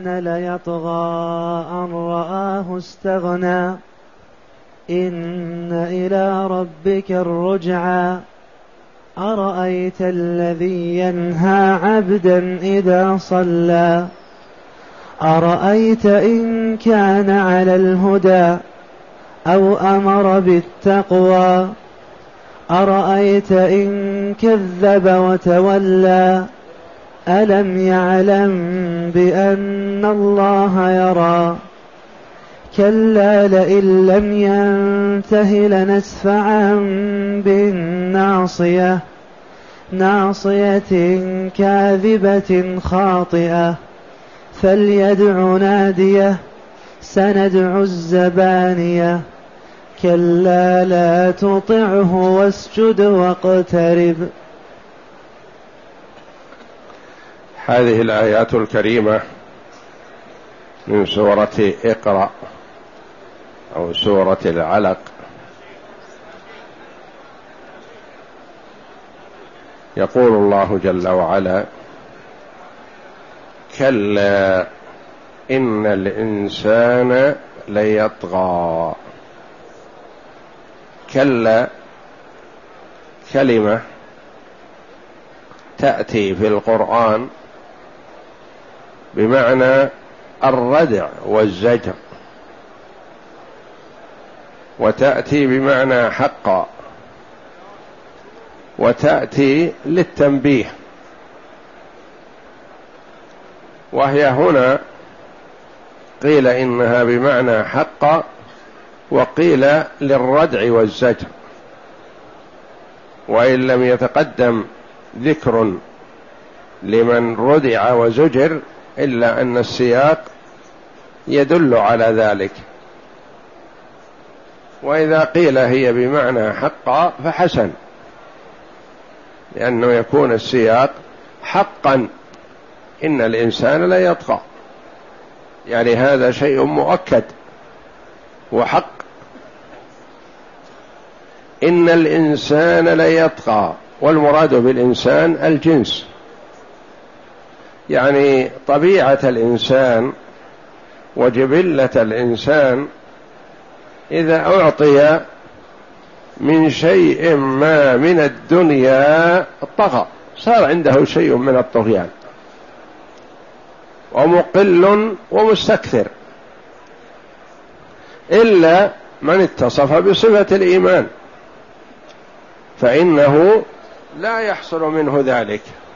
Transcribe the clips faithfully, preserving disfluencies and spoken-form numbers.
الإنسان ليطغى أن رآه استغنى إن إلى ربك الرجعى أرأيت الذي ينهى عبدا إذا صلى أرأيت إن كان على الهدى أو أمر بالتقوى أرأيت إن كذب وتولى ألم يعلم بأن الله يرى كلا لئن لم ينته لنسفعا بالناصية ناصية كاذبة خاطئة فليدع ناديه سندع الزبانية كلا لا تطعه واسجد واقترب. هذه الآيات الكريمة من سورة اقرأ أو سورة العلق يقول الله جل وعلا كلا إن الإنسان ليطغى. كلا كلمة تأتي في القرآن بمعنى الردع والزجر، وتأتي بمعنى حقا، وتأتي للتنبيه، وهي هنا قيل إنها بمعنى حقا وقيل للردع والزجر، وإن لم يتقدم ذكر لمن ردع وزجر إلا أن السياق يدل على ذلك. وإذا قيل هي بمعنى حقا فحسن، لأنه يكون السياق حقا إن الإنسان لا يطغى، يعني هذا شيء مؤكد وحق. إن الإنسان ليطغى، والمراد بالإنسان الجنس، يعني طبيعة الإنسان وجبلة الإنسان إذا أعطي من شيء ما من الدنيا طغى، صار عنده شيء من الطغيان ومقل ومستكثر، إلا من اتصف بصفة الإيمان فإنه لا يحصل منه ذلك،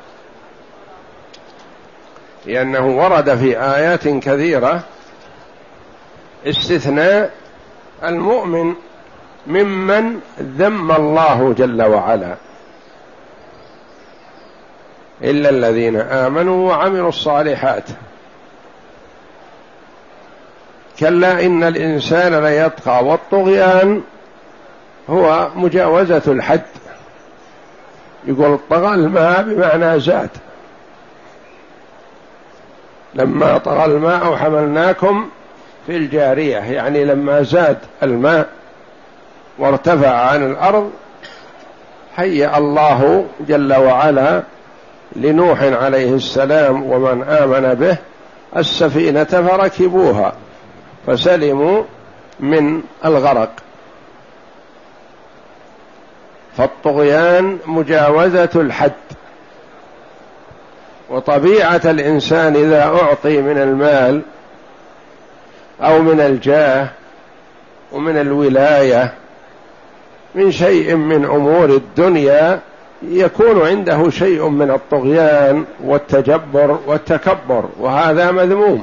لأنه ورد في آيات كثيرة استثناء المؤمن ممن ذم الله جل وعلا، إلا الذين آمنوا وعملوا الصالحات. كلا إن الإنسان ليطغى، والطغيان هو مجاوزة الحد. يقول طغى الماء بمعنى زاد، لما طغى الماء حملناكم في الجارية، يعني لما زاد الماء وارتفع عن الأرض هيأ الله جل وعلا لنوح عليه السلام ومن آمن به السفينة فركبوها فسلموا من الغرق. فالطغيان مجاوزة الحد، وطبيعة الإنسان إذا أعطي من المال أو من الجاه ومن الولاية من شيء من أمور الدنيا يكون عنده شيء من الطغيان والتجبر والتكبر، وهذا مذموم.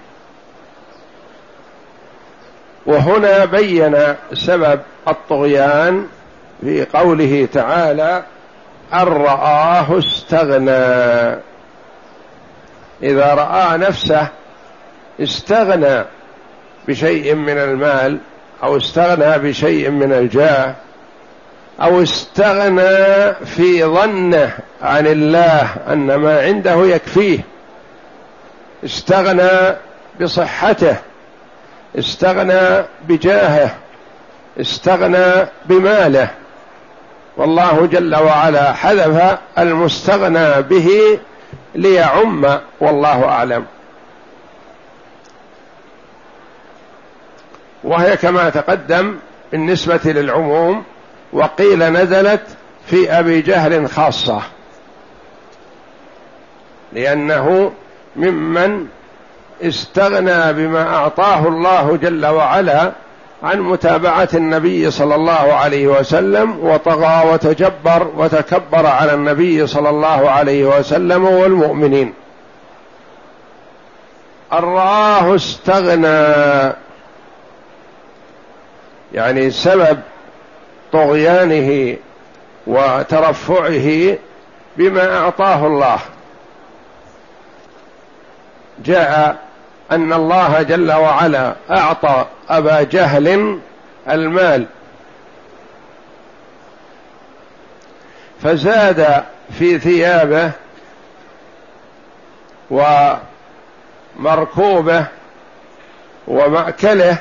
وهنا بين سبب الطغيان في قوله تعالى أن رآه استغنى. إذا رأى نفسه استغنى بشيء من المال أو استغنى بشيء من الجاه أو استغنى في ظنه عن الله أن ما عنده يكفيه، استغنى بصحته، استغنى بجاهه، استغنى بماله، والله جل وعلا حذف المستغنى به ليعم، والله أعلم. وهي كما تقدم بالنسبة للعموم، وقيل نزلت في أبي جهل خاصة، لأنه ممن استغنى بما أعطاه الله جل وعلا عن متابعة النبي صلى الله عليه وسلم، وطغى وتجبر وتكبر على النبي صلى الله عليه وسلم والمؤمنين. أن رآه استغنى، يعني سبب طغيانه وترفعه بما أعطاه الله. جاء أن الله جل وعلا أعطى أبا جهل المال فزاد في ثيابه ومركوبه ومأكله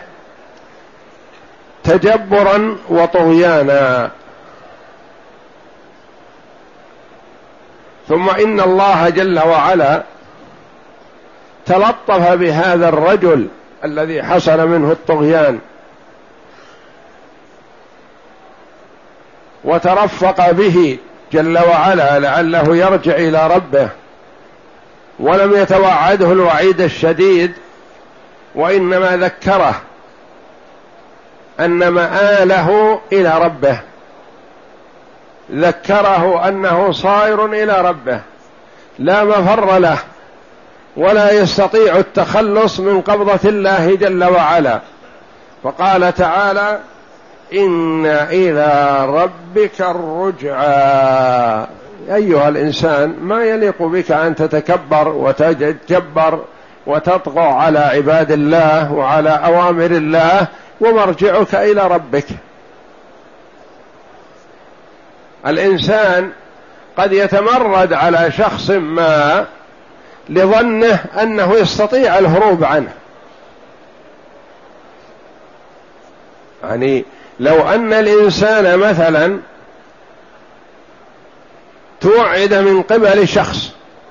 تجبرا وطغيانا. ثم إن الله جل وعلا تلطف بهذا الرجل الذي حصل منه الطغيان وترفق به جل وعلا لعله يرجع إلى ربه، ولم يتوعده الوعيد الشديد، وإنما ذكره أن مآله إلى ربه، ذكره أنه صائر إلى ربه لا مفر له ولا يستطيع التخلص من قبضة الله جل وعلا. فقال تعالى: إن إلى ربك الرجعى. أيها الإنسان، ما يليق بك أن تتكبر وتتجبر وتطغى على عباد الله وعلى أوامر الله، ومرجعك إلى ربك. الإنسان قد يتمرد على شخص ما لظنه أنه يستطيع الهروب عنه. يعني لو أن الإنسان مثلا توعد من قبل شخص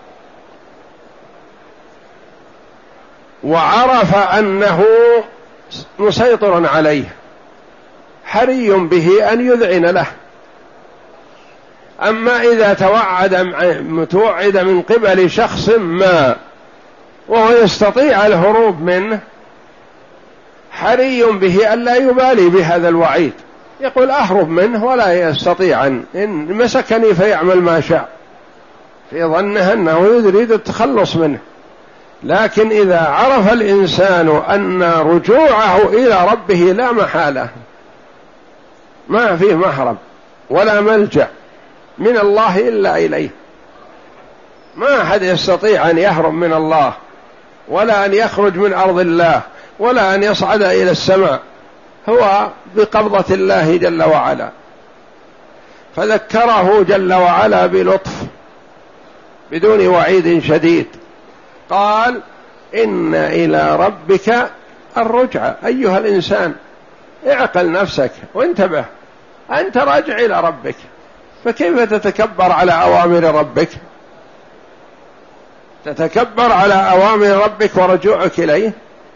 وعرف أنه مسيطر عليه، حري به أن يذعن له. أما إذا توعد متوعد من قبل شخص ما وهو يستطيع الهروب منه، حري به أن لا يبالي بهذا الوعيد، يقول أهرب منه ولا يستطيع إن مسكني فيعمل ما شاء، في ظنه أنه يريد التخلص منه. لكن إذا عرف الإنسان أن رجوعه إلى ربه لا محالة، ما فيه مهرب ولا ملجأ من الله إلا إليه، ما أحد يستطيع أن يهرب من الله ولا أن يخرج من أرض الله ولا أن يصعد إلى السماء، هو بقبضة الله جل وعلا. فذكره جل وعلا بلطف بدون وعيد شديد، قال: إن إلى ربك الرجعى. أيها الإنسان، اعقل نفسك وانتبه، أنت راجع إلى ربك، فكيف تتكبر على أوامر ربك؟ تتكبر على أوامر ربك ورجوعك إليه.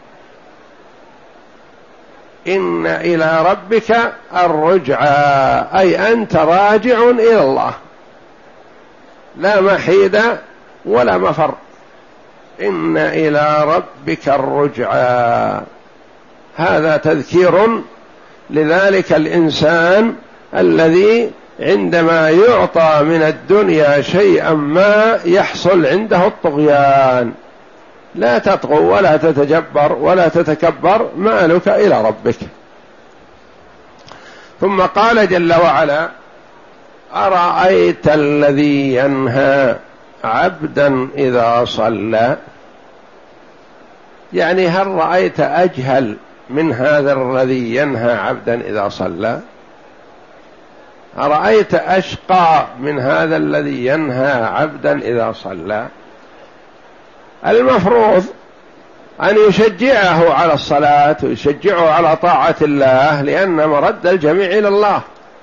إن إلى ربك الرجعى، أي أنت راجع إلى الله، لا محيد ولا مفر. إن إلى ربك الرجعى، هذا تذكير لذلك الإنسان الذي عندما يعطى من الدنيا شيئا ما يحصل عنده الطغيان. لا تطغوا ولا تتجبر ولا تتكبر، مالك إلى ربك. ثم قال جل وعلا: أرأيت الذي ينهى عبدا إذا صلى. يعني هل رأيت أجهل من هذا الذي ينهى عبدا إذا صلى؟ أرأيت أشقى من هذا الذي ينهى عبدا إذا صلى؟ المفروض أن يشجعه على الصلاة ويشجعه على طاعة الله، لأن مرد الجميع إلى الله،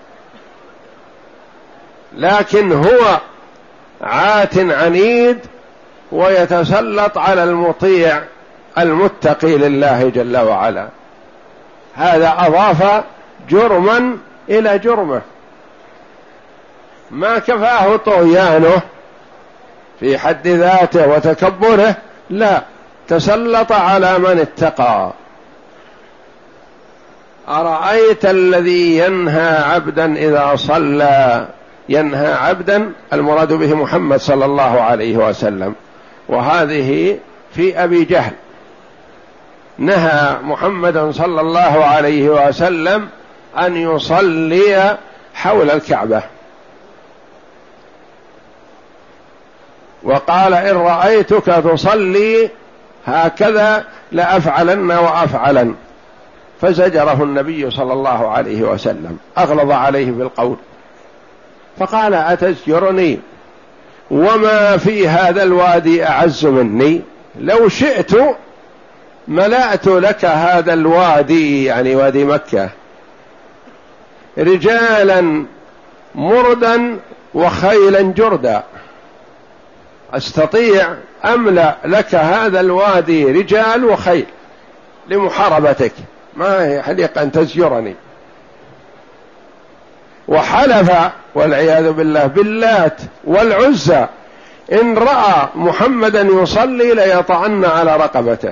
لكن هو عات عنيد ويتسلط على المطيع المتقي لله جل وعلا. هذا أضاف جرما إلى جرمه، ما كفاه طغيانه في حد ذاته وتكبره، لا، تسلط على من اتقى. أرأيت الذي ينهى عبدا إذا صلى، ينهى عبدا المراد به محمد صلى الله عليه وسلم، وهذه في أبي جهل، نهى محمد صلى الله عليه وسلم أن يصلي حول الكعبة، وقال إن رأيتك تصلي هكذا لأفعلن وأفعلن، فزجره النبي صلى الله عليه وسلم، أغلظ عليه بالقول، فقال أتزجرني وما في هذا الوادي أعز مني؟ لو شئت ملأت لك هذا الوادي، يعني وادي مكة، رجالا مردا وخيلا جردا، أستطيع أملأ لك هذا الوادي رجال وخيل لمحاربتك، ما يحلق أن تزجرني. وحلف والعياذ بالله باللات والعزى إن رأى محمدا يصلي ليطعن على رقبته.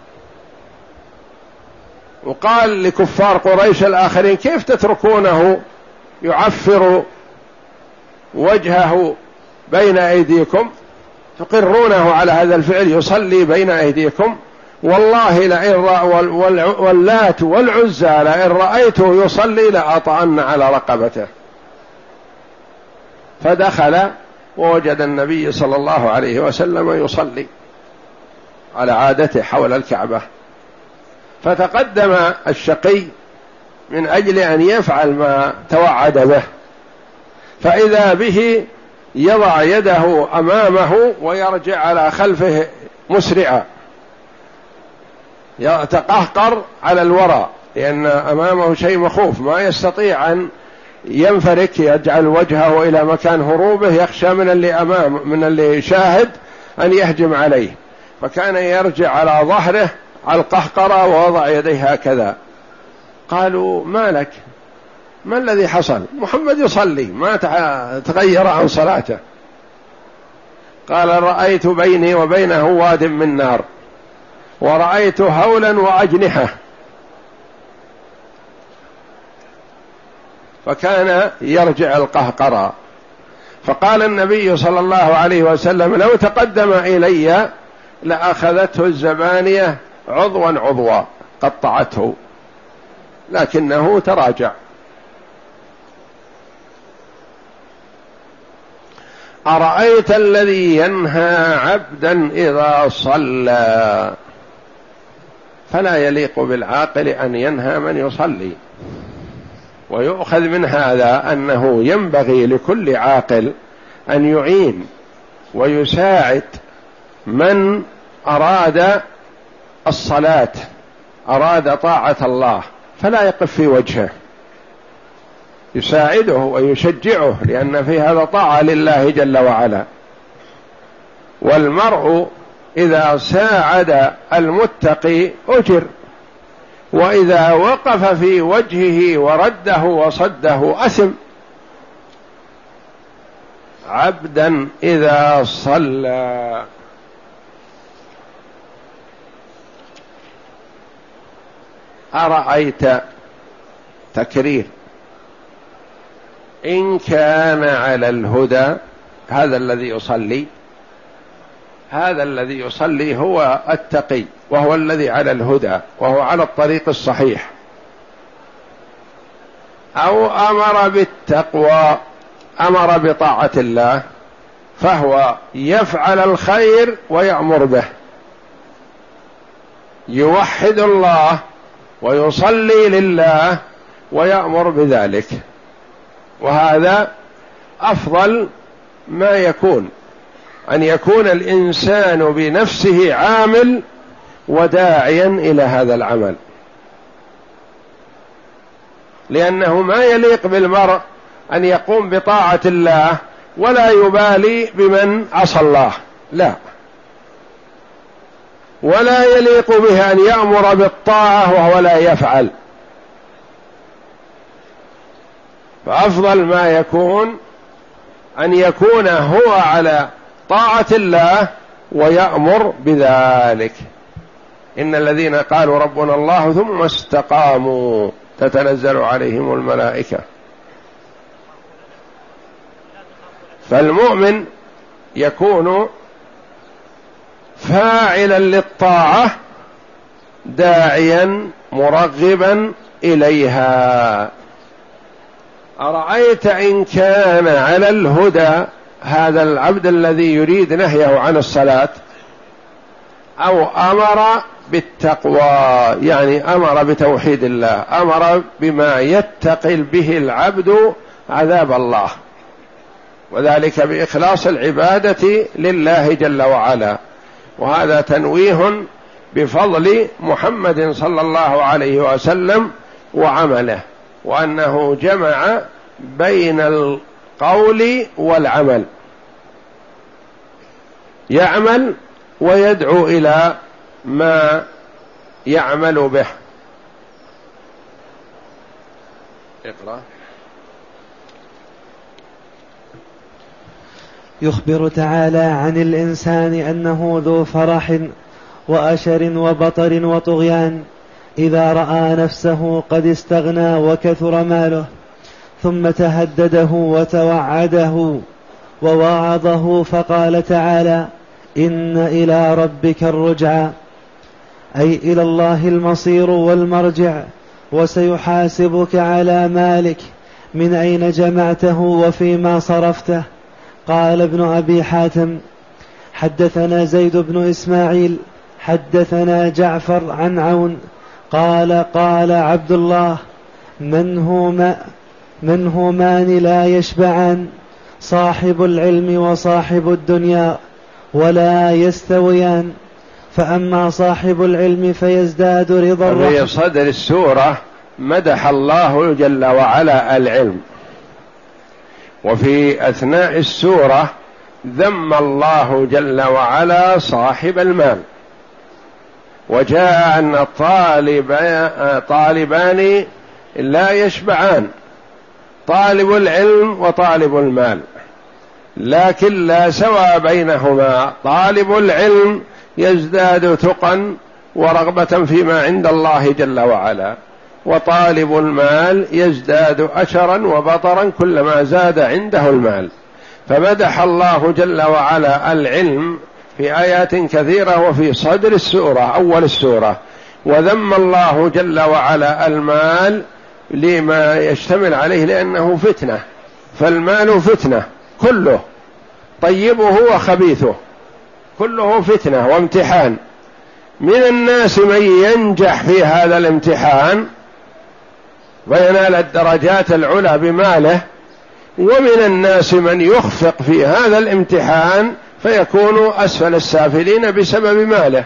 وقال لكفار قريش الآخرين كيف تتركونه يعفر وجهه بين أيديكم، تقرونه على هذا الفعل، يصلي بين أيديكم، والله لئن واللات والعزى لئن رأيته يصلي لأطعن على رقبته. فدخل ووجد النبي صلى الله عليه وسلم يصلي على عادته حول الكعبة، فتقدم الشقي من أجل أن يفعل ما توعد به، فإذا به يضع يده أمامه ويرجع على خلفه مسرعا، يتقهقر على الوراء، لأن أمامه شيء مخوف، ما يستطيع أن ينفرك يجعل وجهه إلى مكان هروبه، يخشى من اللي أمام من اللي شاهد أن يهجم عليه، فكان يرجع على ظهره على القهقرة ووضع يديه هكذا. قالوا ما لك، ما الذي حصل؟ محمد يصلي ما تغير عن صلاته. قال رأيت بيني وبينه واد من نار، ورأيت هولا وأجنحة، فكان يرجع القهقرة. فقال النبي صلى الله عليه وسلم لو تقدم إلي لأخذته الزبانية عضوا عضوا قطعته، لكنه تراجع. أرأيت الذي ينهى عبدا إذا صلى، فلا يليق بالعاقل أن ينهى من يصلي. ويؤخذ من هذا أنه ينبغي لكل عاقل أن يعين ويساعد من أراد الصلاة، أراد طاعة الله، فلا يقف في وجهه، يساعده ويشجعه، لأن في هذا طاعة لله جل وعلا. والمرء إذا ساعد المتقي أجر، وإذا وقف في وجهه ورده وصده أثم. عبدا إذا صلى، أرأيت تكرير، إن كان على الهدى، هذا الذي يصلي، هذا الذي يصلي هو التقي، وهو الذي على الهدى، وهو على الطريق الصحيح، أو أمر بالتقوى، أمر بطاعة الله، فهو يفعل الخير ويأمر به، يوحد الله ويصلي لله ويأمر بذلك. وهذا أفضل ما يكون، أن يكون الإنسان بنفسه عامل وداعيا إلى هذا العمل، لأنه ما يليق بالمرء أن يقوم بطاعة الله ولا يبالي بمن عصى الله، لا، ولا يليق به أن يأمر بالطاعة وهو لا يفعل، فأفضل ما يكون أن يكون هو على طاعة الله ويأمر بذلك. إن الذين قالوا ربنا الله ثم استقاموا تتنزل عليهم الملائكة. فالمؤمن يكون فاعلا للطاعة داعيا مرغبا إليها. أرأيت إن كان على الهدى هذا العبد الذي يريد نهيه عن الصلاة أو أمر بالتقوى، يعني أمر بتوحيد الله، أمر بما يتقي به العبد عذاب الله، وذلك بإخلاص العبادة لله جل وعلا. وهذا تنويه بفضل محمد صلى الله عليه وسلم وعمله، وأنه جمع بين القول والعمل، يعمل ويدعو إلى ما يعمل به. اقرأ. يخبر تعالى عن الإنسان أنه ذو فرح وأشر وبطر وطغيان إذا رأى نفسه قد استغنى وكثر ماله، ثم تهدده وتوعده ووعظه، فقال تعالى: إن إلى ربك الرجعى، أي إلى الله المصير والمرجع، وسيحاسبك على مالك، من أين جمعته وفيما صرفته. قال ابن أبي حاتم: حدثنا زيد بن إسماعيل حدثنا جعفر عن عون قال: قال عبد الله: من هما من همان لا يشبعان، صاحب العلم وصاحب الدنيا ولا يستويان، فأما صاحب العلم فيزداد رضا الرحمن. في صدر السورة مدح الله جل وعلا العلم، وفي أثناء السورة ذم الله جل وعلا صاحب المال، وجاء أن طالبان لا يشبعان، طالب العلم وطالب المال، لكن لا سوى بينهما. طالب العلم يزداد تقا ورغبة فيما عند الله جل وعلا، وطالب المال يزداد أشرا وبطرا كلما زاد عنده المال. فمدح الله جل وعلا العلم في آيات كثيرة وفي صدر السورة أول السورة، وذم الله جل وعلا المال لما يشتمل عليه لأنه فتنة. فالمال فتنة كله، طيبه وخبيثه كله فتنة وامتحان. من الناس من ينجح في هذا الامتحان وينال الدرجات العلى بماله، ومن الناس من يخفق في هذا الامتحان فيكون أسفل السافلين بسبب ماله.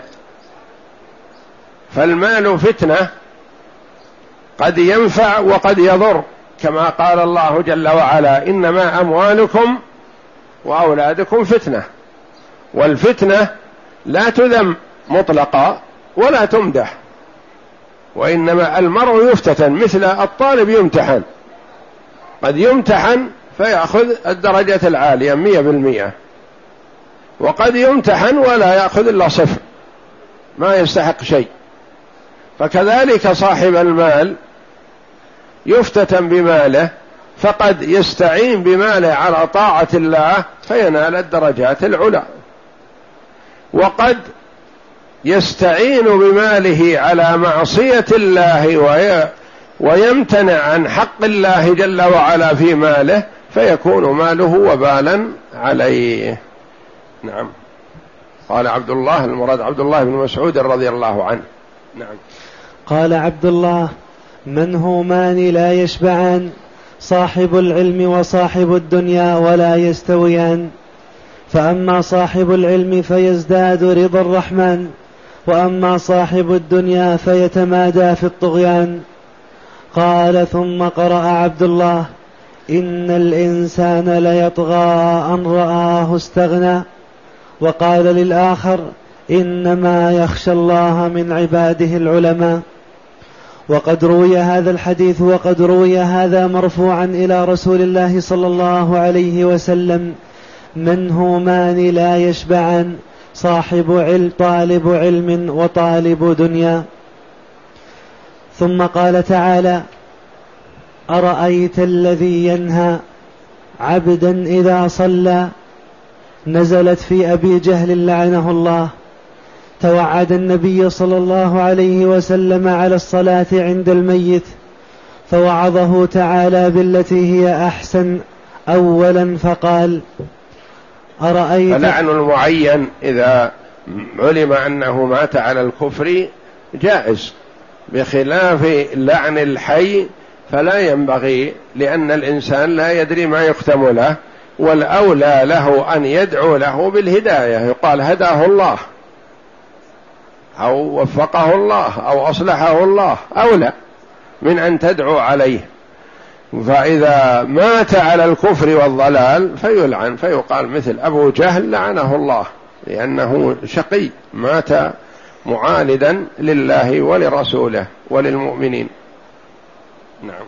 فالمال فتنة، قد ينفع وقد يضر، كما قال الله جل وعلا: إنما أموالكم وأولادكم فتنة. والفتنة لا تذم مطلقا ولا تمدح، وإنما المرء يفتتن، مثل الطالب يمتحن، قد يمتحن فيأخذ الدرجة العالية مية بالمية، وقد يمتحن ولا يأخذ إلا صفر، ما يستحق شيء. فكذلك صاحب المال يفتتن بماله، فقد يستعين بماله على طاعة الله فينال الدرجات العلى، وقد يستعين بماله على معصية الله ويمتنع عن حق الله جل وعلا في ماله، فيكون ماله وبالا عليه. نعم. قال عبد الله، المراد عبد الله بن مسعود رضي الله عنه. نعم. قال عبد الله: من همان لا يشبعان، صاحب العلم وصاحب الدنيا ولا يستويان، فأما صاحب العلم فيزداد رضا الرحمن، وأما صاحب الدنيا فيتمادى في الطغيان. قال: ثم قرأ عبد الله: إن الإنسان ليطغى أن رآه استغنى. وقال للآخر: إنما يخشى الله من عباده العلماء. وقد روي هذا الحديث وقد روي هذا مرفوعا إلى رسول الله صلى الله عليه وسلم: من همان لا يشبعان، صاحب علم طالب علم وطالب دنيا. ثم قال تعالى: أرأيت الذي ينهى عبدا إذا صلى، نزلت في أبي جهل لعنه الله. توعد النبي صلى الله عليه وسلم على الصلاة عند الميت، فوعظه تعالى بالتي هي أحسن أولا فقال: أرأيت. فلعن المعين إذا علم أنه مات على الكفر جائز، بخلاف لعن الحي فلا ينبغي، لأن الإنسان لا يدري ما يختم له، والأولى له أن يدعو له بالهداية، يقال هداه الله أو وفقه الله أو أصلحه الله، أولى من أن تدعو عليه. فإذا مات على الكفر والضلال فيلعن، فيقال مثل أبو جهل لعنه الله، لأنه شقي مات معاندا لله ولرسوله وللمؤمنين. نعم.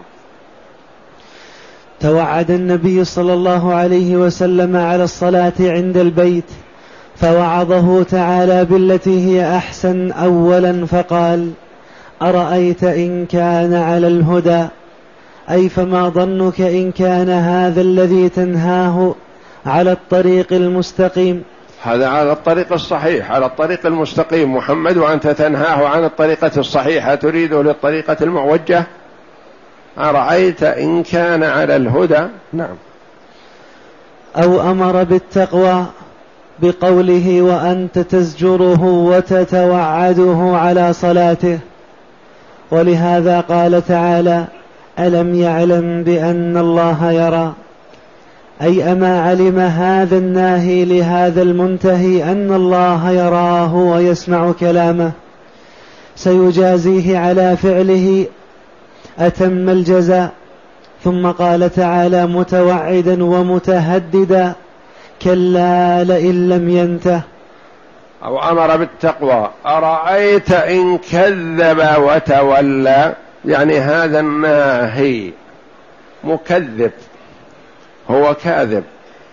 توعد النبي صلى الله عليه وسلم على الصلاة عند البيت، فوعظه تعالى بالتي هي أحسن أولا فقال: أرأيت إن كان على الهدى، أي فما ظنك إن كان هذا الذي تنهاه على الطريق المستقيم. هذا على الطريق الصحيح، على الطريق المستقيم محمد، وأنت تنهاه عن الطريقة الصحيحة تريده للطريقة المعوجة. أرأيت إن كان على الهدى. نعم. أو أمر بالتقوى بقوله: وأنت تزجره وتتوعده على صلاته. ولهذا قال تعالى: ألم يعلم بأن الله يرى، أي أما علم هذا الناهي لهذا المنتهي أن الله يراه ويسمع كلامه، سيجازيه على فعله أتم الجزاء. ثم قال تعالى متوعدا ومتهددا: كلا لئن لم ينته. أو أمر بالتقوى: أرأيت إن كذب وتولى، يعني هذا الناهي مكذب، هو كاذب،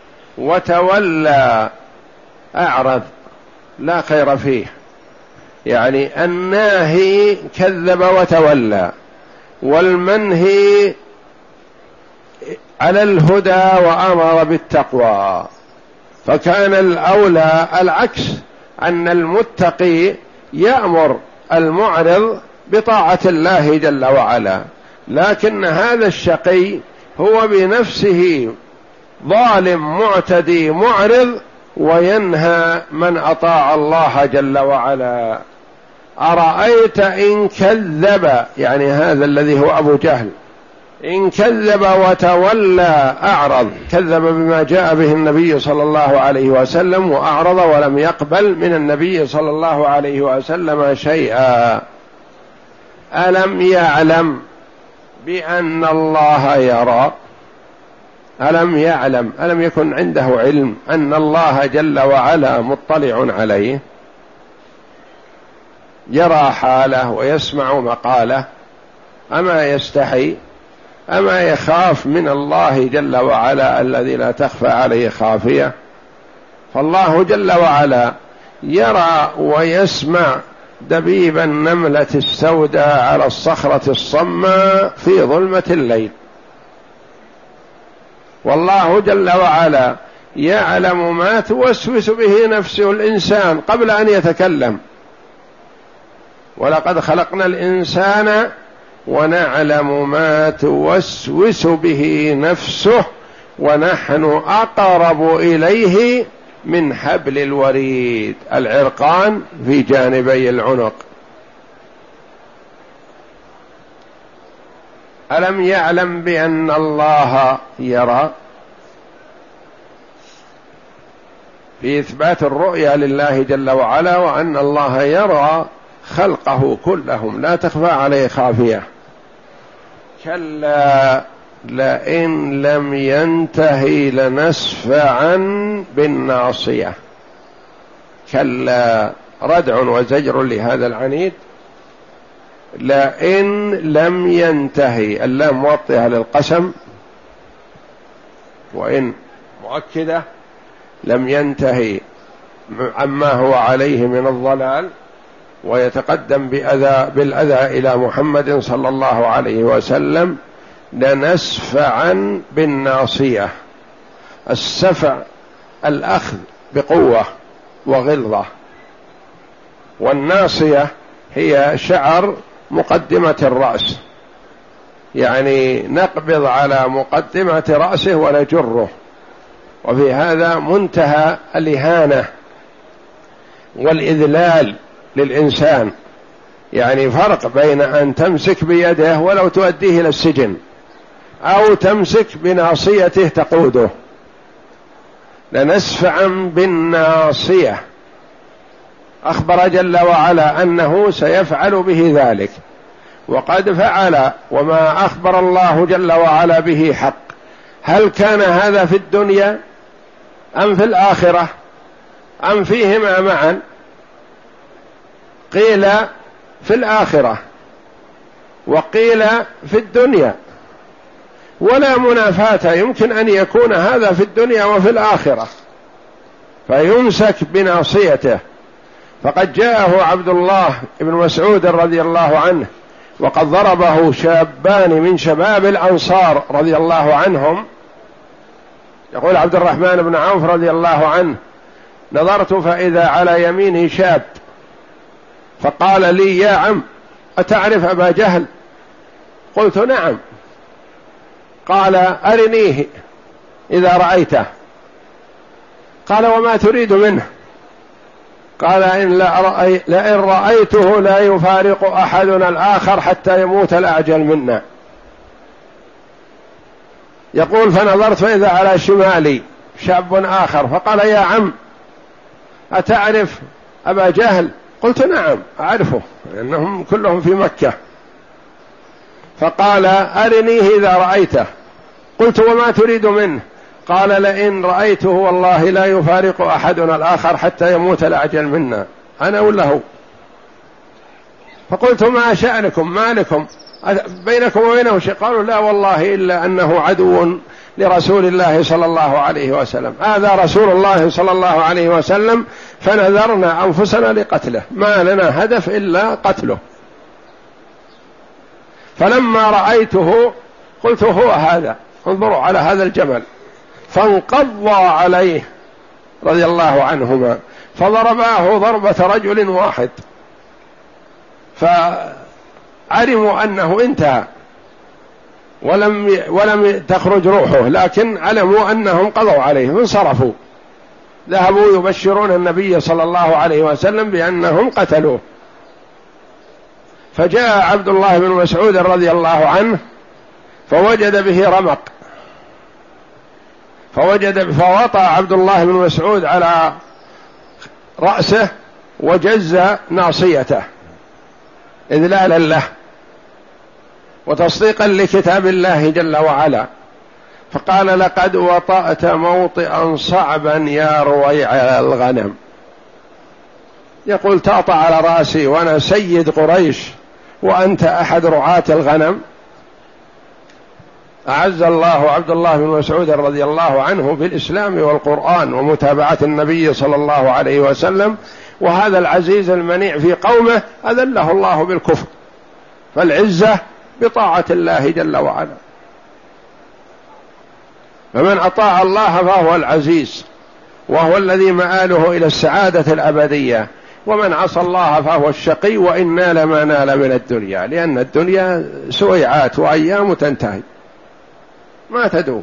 وتولى أعرض لا خير فيه، يعني الناهي كذب وتولى، والمنهي على الهدى وأمر بالتقوى. فكان الأولى العكس، أن المتقي يأمر المعرض بطاعة الله جل وعلا، لكن هذا الشقي هو بنفسه ظالم معتدي معرض، وينهى من أطاع الله جل وعلا. أرأيت إن كذب، يعني هذا الذي هو أبو جهل، إن كذب وتولى أعرض، كذب بما جاء به النبي صلى الله عليه وسلم وأعرض ولم يقبل من النبي صلى الله عليه وسلم شيئا. ألم يعلم بأن الله يرى، ألم يعلم، ألم يكن عنده علم أن الله جل وعلا مطلع عليه، يرى حاله ويسمع مقاله، أما يستحي، أما يخاف من الله جل وعلا الذي لا تخفى عليه خافية؟ فالله جل وعلا يرى ويسمع دبيب النملة السوداء على الصخرة الصماء في ظلمة الليل، والله جل وعلا يعلم ما توسوس به نفسه الإنسان قبل أن يتكلم. ولقد خلقنا الإنسان ونعلم ما توسوس به نفسه ونحن أقرب إليه من حبل الوريد، العرقان في جانبي العنق. ألم يعلم بأن الله يرى، في إثبات الرؤيا لله جل وعلا، وأن الله يرى خلقه كلهم لا تخفى عليه خافية. كلا لئن لم ينتهي لنسفعا بالناصية. كلا ردع وزجر لهذا العنيد، لئن لم ينتهي، اللام موطئة للقسم، وإن مؤكدة، لم ينتهي عما هو عليه من الضلال ويتقدم بأذى بالأذى إلى محمد صلى الله عليه وسلم لنسفعا بالناصية. السفع الأخذ بقوة وغلظة، والناصية هي شعر مقدمة الرأس، يعني نقبض على مقدمة رأسه ونجره، وفي هذا منتهى الإهانة والإذلال للإنسان. يعني فرق بين أن تمسك بيده ولو تؤديه إلى السجن، أو تمسك بناصيته تقوده. لنسفعا بالناصية، أخبر جل وعلا أنه سيفعل به ذلك، وقد فعل، وما أخبر الله جل وعلا به حق. هل كان هذا في الدنيا أم في الآخرة أم فيهما معا؟ قيل في الآخرة وقيل في الدنيا، ولا منافاة، يمكن أن يكون هذا في الدنيا وفي الآخرة، فيمسك بناصيته. فقد جاءه عبد الله بن مسعود رضي الله عنه وقد ضربه شابان من شباب الأنصار رضي الله عنهم. يقول عبد الرحمن بن عوف رضي الله عنه: نظرت فإذا على يميني شاب، فقال لي: يا عم، أتعرف أبا جهل؟ قلت: نعم. قال: أرنيه إذا رأيته. قال: وما تريد منه؟ قال: إن لئن رأيته لا يفارق أحدنا الآخر حتى يموت الأعجل منا. يقول: فنظرت فإذا على شمالي شاب آخر، فقال: يا عم، أتعرف أبا جهل؟ قلت: نعم أعرفه، لأنهم كلهم في مكة. فقال: أرنيه إذا رأيته. قلت: وما تريد منه؟ قال: لئن رأيته والله لا يفارق أحدنا الآخر حتى يموت الأعجل منا، أنا ولا هو. فقلت: ما شأنكم، ما لكم بينكم وبينه شيء؟ قالوا: لا والله إلا أنه عدو لرسول الله صلى الله عليه وسلم، هذا رسول الله صلى الله عليه وسلم، فنذرنا أنفسنا لقتله، ما لنا هدف إلا قتله. فلما رأيته قلت: هو هذا، انظروا على هذا الجمل. فانقضى عليه رضي الله عنهما، فضرباه ضربة رجل واحد، فعلموا أنه انتهى ولم ولم تخرج روحه، لكن علموا أنهم قضوا عليه فانصرفوا، ذهبوا يبشرون النبي صلى الله عليه وسلم بأنهم قتلوه. فجاء عبد الله بن مسعود رضي الله عنه فوجد به رمق، فوجد فوطأ عبد الله بن مسعود على رأسه وجز ناصيته إذلالا له وتصديقا لكتاب الله جل وعلا. فقال: لقد وطأت موطئا صعبا يا رويع الغنم. يقول: تأطأ على رأسي وأنا سيد قريش وأنت أحد رعاة الغنم. أعز الله عبد الله بن مسعود رضي الله عنه بالإسلام والقرآن ومتابعة النبي صلى الله عليه وسلم، وهذا العزيز المنيع في قومه أذله الله بالكفر، فالعزة بطاعة الله جل وعلا. فمن أطاع الله فهو العزيز، وهو الذي مآله إلى السعادة الأبدية، ومن عصى الله فهو الشقي، وإن نال ما نال من الدنيا، لأن الدنيا سويعات وأيام تنتهي ما تدوم.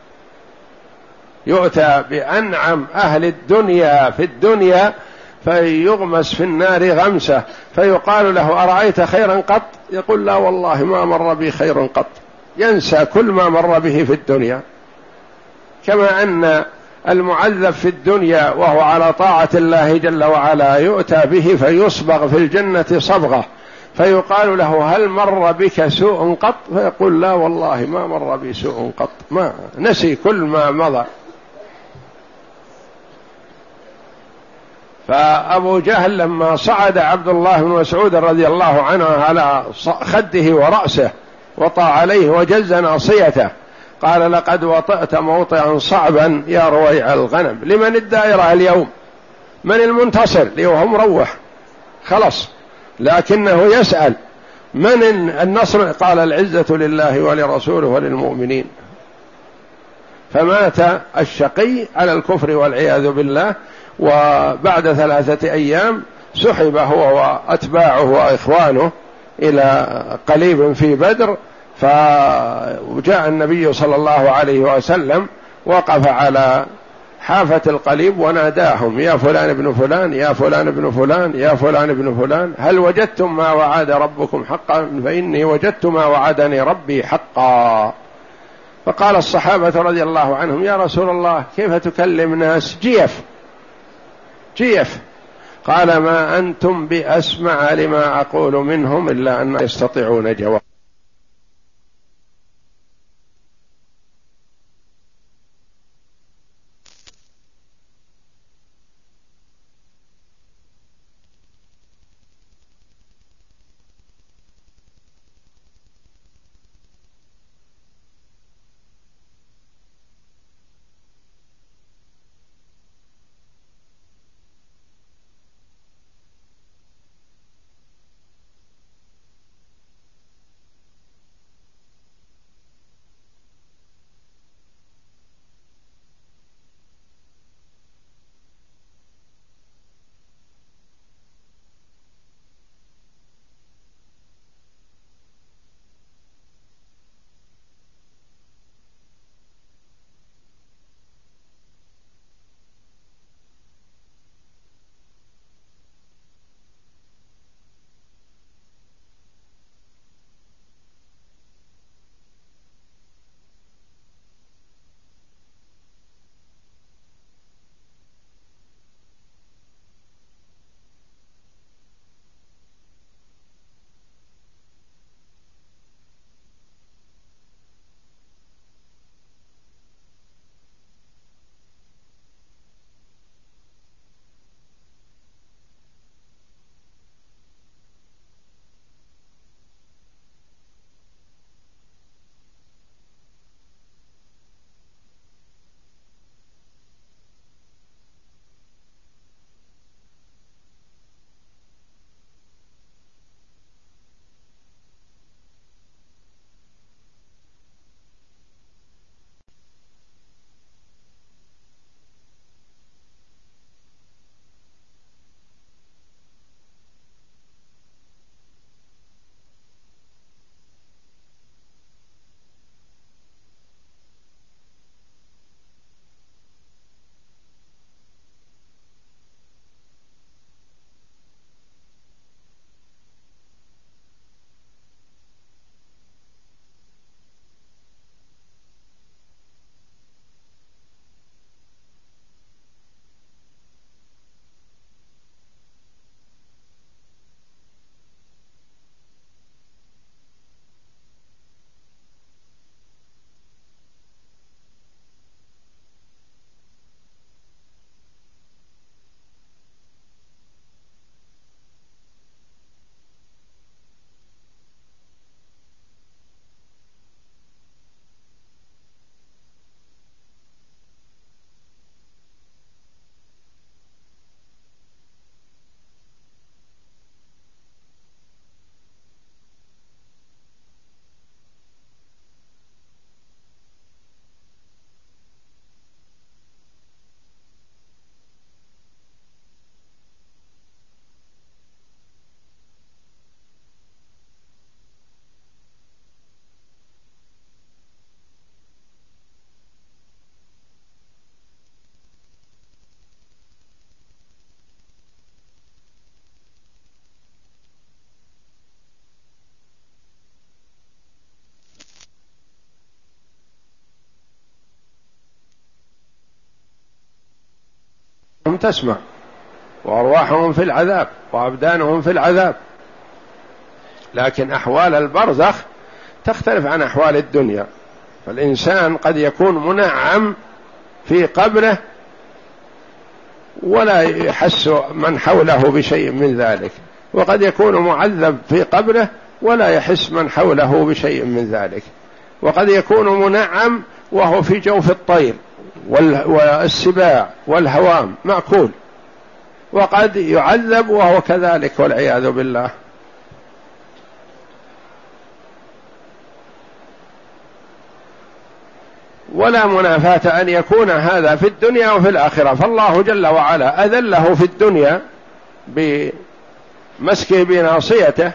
يؤتى بأنعم أهل الدنيا في الدنيا فيغمس في النار غمسة، فيقال له: أرأيت خيرا قط؟ يقول: لا والله ما مر بي خير قط. ينسى كل ما مر به في الدنيا. كما أن المعذب في الدنيا وهو على طاعة الله جل وعلا يؤتى به فيصبغ في الجنة صبغة، فيقال له: هل مر بك سوء قط؟ فيقول: لا والله ما مر بي سوء قط، ما نسي كل ما مضى. فأبو جهل لما صعد عبد الله بن مسعود رضي الله عنه على خده ورأسه وطأ عليه وجز ناصيته قال لقد وطأت موطئا صعبا يا رويع الغنم. لمن الدائرة اليوم؟ من المنتصر؟ ليه مروح خلص، لكنه يسأل من النصر؟ قال العزة لله ولرسوله وللمؤمنين. فمات الشقي على الكفر والعياذ بالله، وبعد ثلاثة أيام سحب هو وأتباعه وإخوانه إلى قليب في بدر، فجاء النبي صلى الله عليه وسلم وقف على حافة القليب وناداهم يا فلان ابن فلان يا فلان ابن فلان يا فلان ابن فلان هل وجدتم ما وعد ربكم حقا؟ فإني وجدت ما وعدني ربي حقا. فقال الصحابة رضي الله عنهم يا رسول الله كيف تكلم ناس جيف جيف؟ قال ما أنتم بأسمع لما أقول منهم إلا أن يستطيعون جواب. هم تسمع وأرواحهم في العذاب وأبدانهم في العذاب، لكن أحوال البرزخ تختلف عن أحوال الدنيا. فالإنسان قد يكون منعم في قبره ولا يحس من حوله بشيء من ذلك، وقد يكون معذب في قبره ولا يحس من حوله بشيء من ذلك، وقد يكون منعم وهو في جوف الطير والسباع والهوام مأكول، وقد يعذب وهو كذلك والعياذ بالله. ولا منافاة أن يكون هذا في الدنيا وفي الآخرة، فالله جل وعلا أذله في الدنيا بمسكه بناصيته،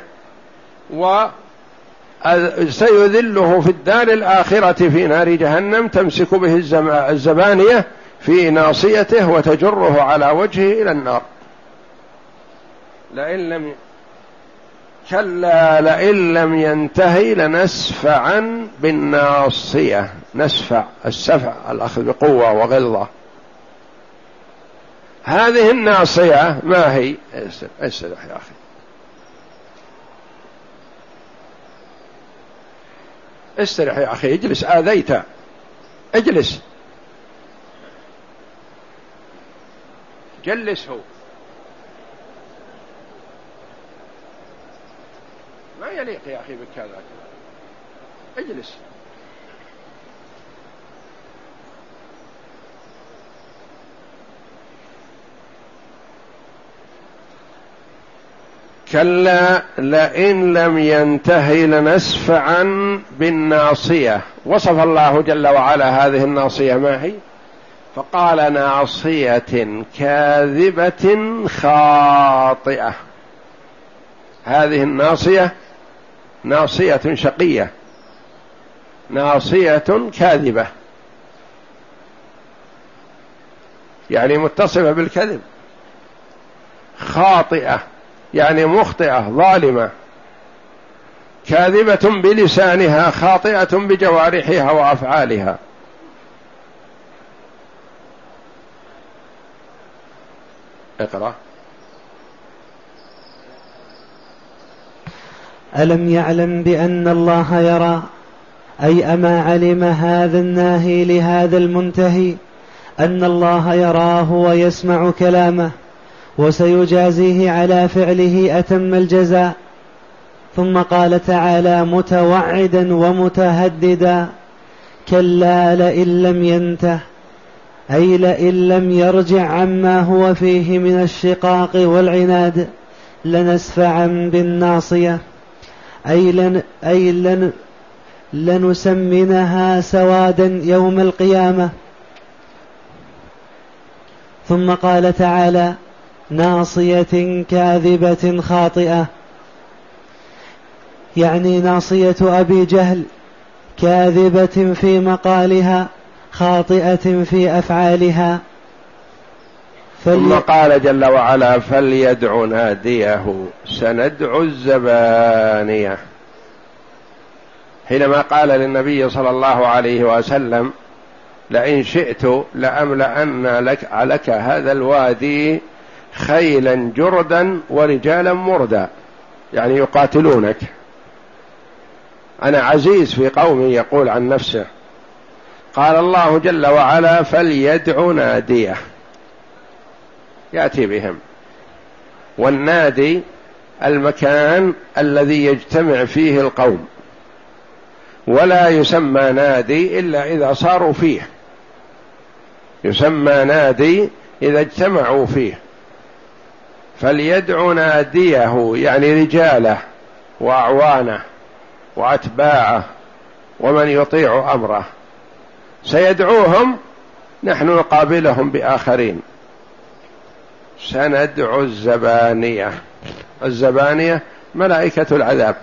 وسيذله في الدار الآخرة في نار جهنم تمسك به الزبانية في ناصيته وتجره على وجهه إلى النار. لئن لم كلا لئن لم ينتهي لنسفعا بالناصية. نسفع، السفع الأخذ بقوة وغلظة. هذه الناصية ما هي؟ استرح يا أخي، استرح يا أخي، اجلس، آذيت، اجلس، جلس. هو ما يليق يا أخي بك هذا، اجلس. كلا لئن لم ينتهي لنسفعا بالناصية. وصف الله جل وعلا هذه الناصية ما هي؟ فقال ناصية كاذبة خاطئة. هذه الناصية ناصية شقية، ناصية كاذبة، يعني متصفة بالكذب، خاطئة يعني مخطئة ظالمة، كاذبة بلسانها خاطئة بجوارحها وأفعالها. اقرأ. ألم يعلم بأن الله يرى، أي أما علم هذا الناهي لهذا المنتهي أن الله يراه ويسمع كلامه وسيجازيه على فعله أتم الجزاء. ثم قال تعالى متوعدا ومتهددا كلا لئن لم ينته، أي لئن لم يرجع عما هو فيه من الشقاق والعناد لنسفعا بالناصية، أي, لن أي لن لنسمنها سوادا يوم القيامة. ثم قال تعالى ناصية كاذبة خاطئة، يعني ناصية أبي جهل كاذبة في مقالها خاطئة في أفعالها. فلي... ثم قال جل وعلا فليدع ناديه سندع الزبانية. حينما قال للنبي صلى الله عليه وسلم لئن شئت لأملأن لك عليك هذا الوادي خيلا جردا ورجالا مردا، يعني يقاتلونك، أنا عزيز في قومي يقول عن نفسه. قال الله جل وعلا فليدع ناديه، يأتي بهم. والنادي المكان الذي يجتمع فيه القوم، ولا يسمى نادي إلا إذا صاروا فيه، يسمى نادي إذا اجتمعوا فيه. فليدع ناديه يعني رجاله وأعوانه وأتباعه ومن يطيع أمره، سيدعوهم، نحن نقابلهم بآخرين. سندع الزبانية. الزبانية ملائكة العذاب،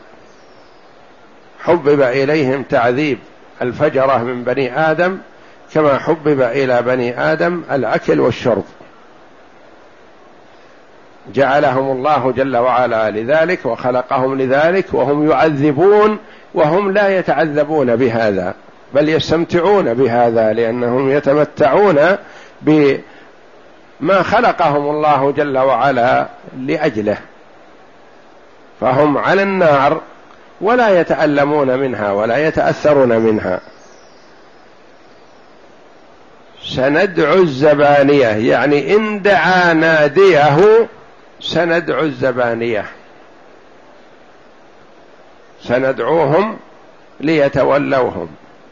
حبب إليهم تعذيب الفجرة من بني آدم كما حبب إلى بني آدم الأكل والشرب، جعلهم الله جل وعلا لذلك وخلقهم لذلك، وهم يعذبون وهم لا يتعذبون بهذا بل يستمتعون بهذا، لأنهم يتمتعون بما خلقهم الله جل وعلا لأجله، فهم على النار ولا يتألمون منها ولا يتأثرون منها. سندعو الزبانية، يعني إن دعا ناديه سندعو الزبانية، سندعوهم ليتولوهم.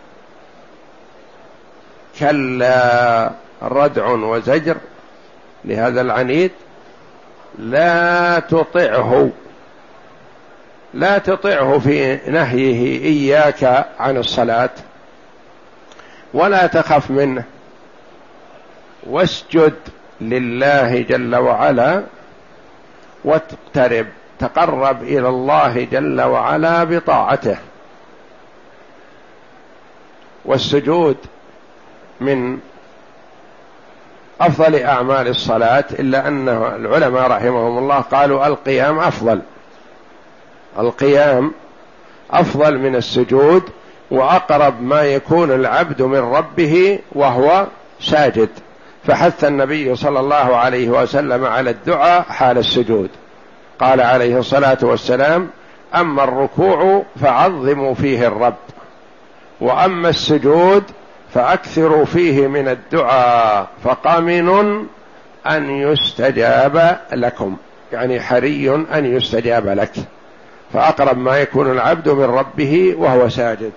كلا ردع وزجر لهذا العنيد، لا تطعه، لا تطعه في نهيه إياك عن الصلاة ولا تخف منه، واسجد لله جل وعلا واقترب، تقرب إلى الله جل وعلا بطاعته. والسجود من أفضل أعمال الصلاة، إلا أن العلماء رحمهم الله قالوا القيام أفضل، القيام أفضل من السجود، وأقرب ما يكون العبد من ربه وهو ساجد. فحث النبي صلى الله عليه وسلم على الدعاء حال السجود، قال عليه الصلاة والسلام: أما الركوع فعظموا فيه الرب، وأما السجود فأكثروا فيه من الدعاء، فقامن أن يستجاب لكم، يعني حري أن يستجاب لك. فأقرب ما يكون العبد من ربه وهو ساجد.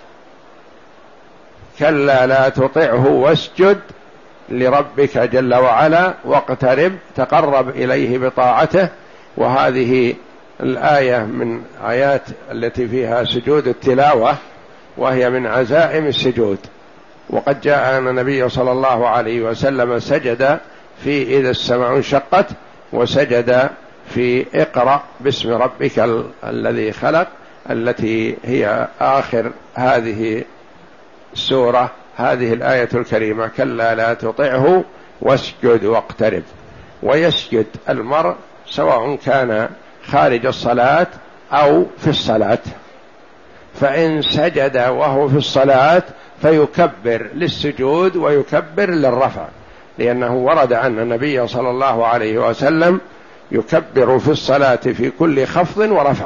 كلا لا تطعه واسجد لربك جل وعلا واقترب، تقرب إليه بطاعته. وهذه الآية من آيات التي فيها سجود التلاوة، وهي من عزائم السجود. وقد جاء أن النبي صلى الله عليه وسلم سجد في إذا السماء انشقت، وسجد في اقرأ باسم ربك ال- الذي خلق، التي هي آخر هذه السورة، هذه الآية الكريمة: كلا لا تطعه واسجد واقترب. ويسجد المرء سواء كان خارج الصلاة أو في الصلاة، فإن سجد وهو في الصلاة فيكبر للسجود ويكبر للرفع، لأنه ورد أن النبي صلى الله عليه وسلم يكبر في الصلاة في كل خفض ورفع.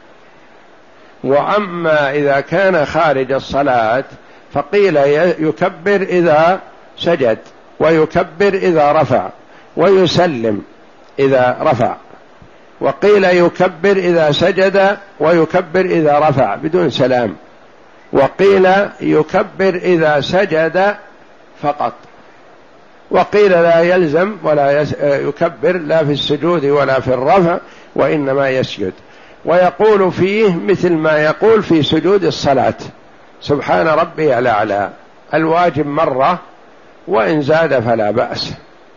وأما إذا كان خارج الصلاة فقيل يكبر إذا سجد، ويكبر إذا رفع، ويسلم إذا رفع. وقيل يكبر إذا سجد ويكبر إذا رفع بدون سلام. وقيل يكبر إذا سجد فقط. وقيل لا يلزم ولا يكبر لا في السجود ولا في الرفع، وإنما يسجد. ويقول فيه مثل ما يقول في سجود الصلاة: سبحان ربي الأعلى، الواجب مرة، وإن زاد فلا بأس.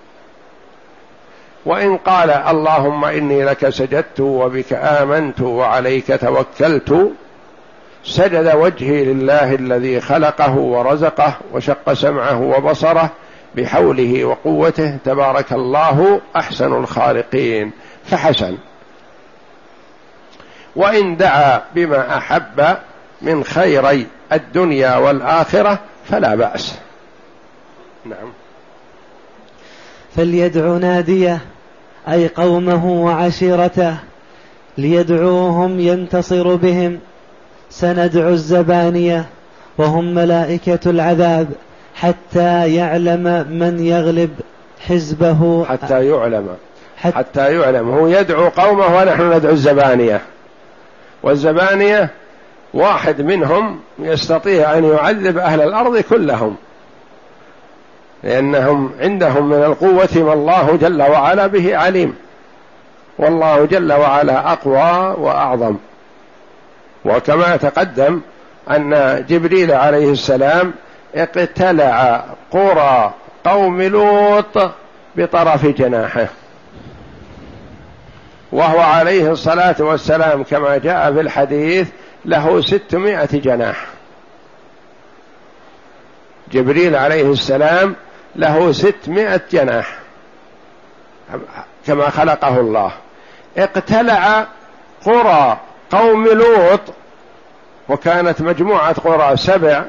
وإن قال اللهم إني لك سجدت وبك آمنت وعليك توكلت، سجد وجهي لله الذي خلقه ورزقه وشق سمعه وبصره بحوله وقوته، تبارك الله أحسن الخالقين، فحسن. وإن دعا بما أحب من خيري الدنيا والآخرة فلا بأس. نعم. فليدع ناديه أي قومه وعشيرته ليدعوهم ينتصر بهم. سندع الزبانية وهم ملائكة العذاب حتى يعلم من يغلب حزبه. حتى يعلم حتى, حتى يعلم هو يدعو قومه ونحن ندعو الزبانية. والزبانية واحد منهم يستطيع أن يعذب أهل الأرض كلهم، لأنهم عندهم من القوة ما الله جل وعلا به عليم، والله جل وعلا أقوى وأعظم. وكما تقدم أن جبريل عليه السلام اقتلع قرى قوم لوط بطرف جناحه، وهو عليه الصلاة والسلام كما جاء في الحديث له ستمائة جناح. جبريل عليه السلام له ستمائة جناح كما خلقه الله. اقتلع قرى قوم لوط، وكانت مجموعة قرى سبع،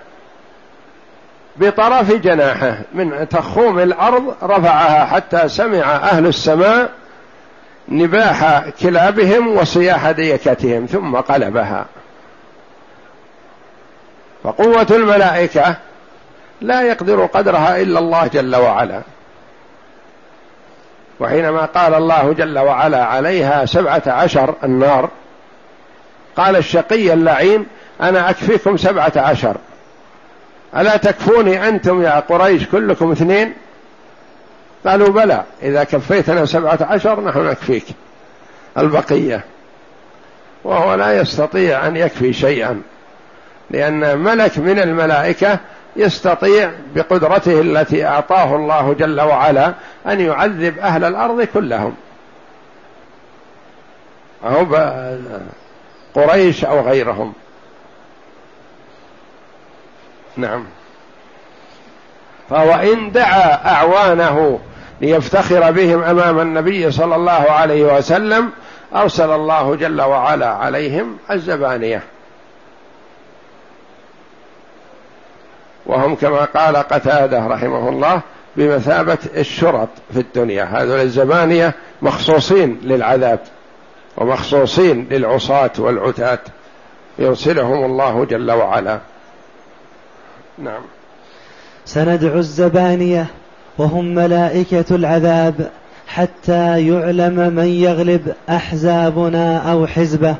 بطرف جناحه من تخوم الأرض رفعها حتى سمع أهل السماء نباح كلابهم وصياح ديكتهم ثم قلبها. فقوة الملائكة لا يقدر قدرها إلا الله جل وعلا. وحينما قال الله جل وعلا عليها سبعة عشر النار، قال الشقي اللعين أنا أكفيكم سبعة عشر، ألا تكفوني أنتم يا قريش كلكم اثنين؟ قالوا بلى، إذا كفيتنا سبعة عشر نحن نكفيك البقية. وهو لا يستطيع أن يكفي شيئا، لأن ملك من الملائكة يستطيع بقدرته التي أعطاه الله جل وعلا أن يعذب أهل الأرض كلهم، أو قريش أو غيرهم. نعم. فوإن دعا أعوانه ليفتخر بهم أمام النبي صلى الله عليه وسلم أرسل الله جل وعلا عليهم الزبانية، وهم كما قال قتادة رحمه الله بمثابة الشرط في الدنيا. هذول الزبانية مخصوصين للعذاب ومخصوصين للعصاة والعتاة، يرسلهم الله جل وعلا. نعم. سندعو الزبانية وهم ملائكة العذاب حتى يعلم من يغلب أحزابنا أو حزبه.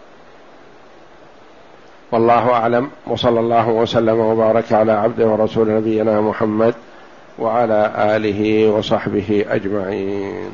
والله أعلم، وصلى الله وسلم وبارك على عبده ورسول نبينا محمد وعلى آله وصحبه أجمعين.